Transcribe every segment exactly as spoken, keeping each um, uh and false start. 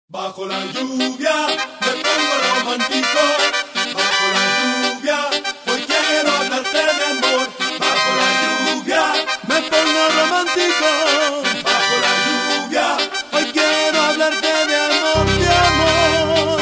Bajo la lluvia me pongo romántico. Bajo la lluvia hoy quiero hablarte de amor. Bajo la lluvia me pongo romántico. Bajo la lluvia hoy quiero hablarte de amor, de amor.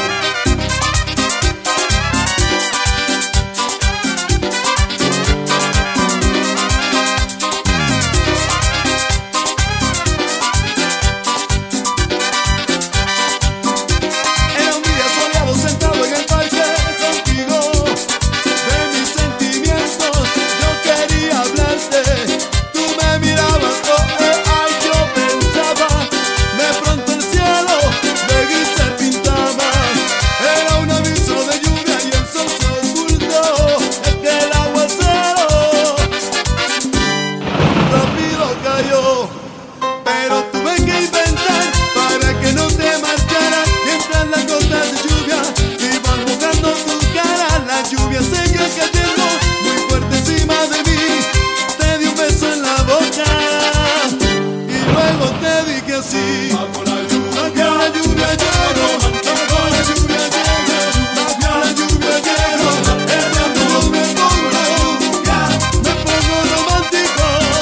Pero tuve que inventar para que no te marcharas, mientras las gotas de lluvia iban mojando tu cara. La lluvia seguía cayendo muy fuerte encima de mí. Te di un beso en la boca y luego te dije así: bajo la lluvia, bajo la lluvia llego, bajo la lluvia llego, bajo la lluvia llego. El amor me pongo, me pongo romántico.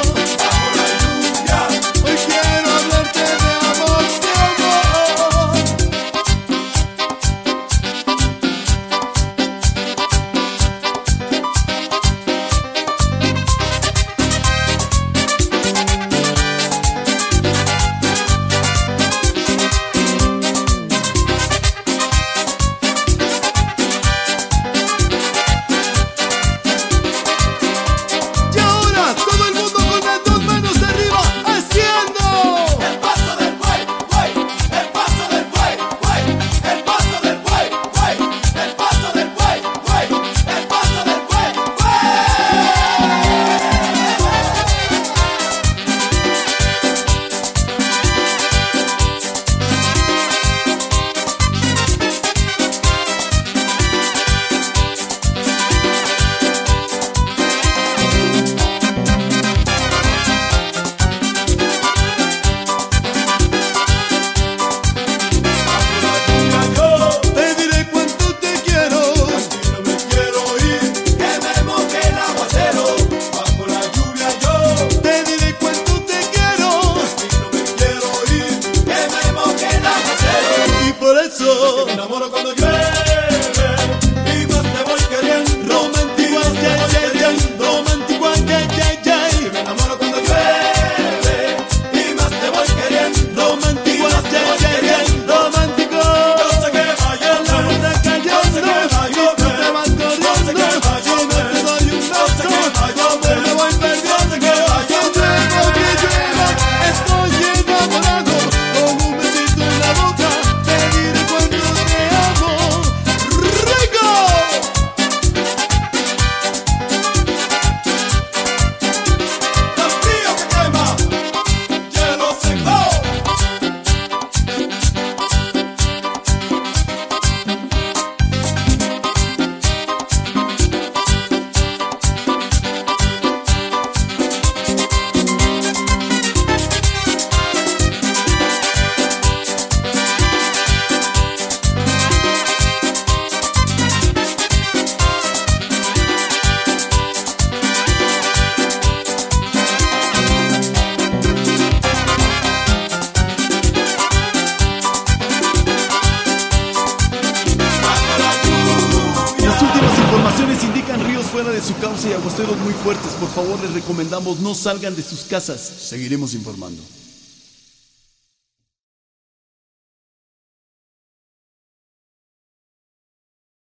Me enamoro cuando llueve y más te voy queriendo. Romántico, ay, ay, ay, romántico, ay, ay, ay. Me enamoro cuando llueve y más te voy queriendo. Romántico, ay, ay, ay, romántico. Yo sé que va a llover, yo sé que va a llover, tú te vas corriendo, yo sé que va a llover, te doy un beso, yo sé que va a llover, me voy perdiendo, yo sé que va a llover, que llueva, estoy enamorado, con un besito en la boca. Informaciones indican ríos fuera de su cauce y aguaceros muy fuertes. Por favor, les recomendamos no salgan de sus casas. Seguiremos informando.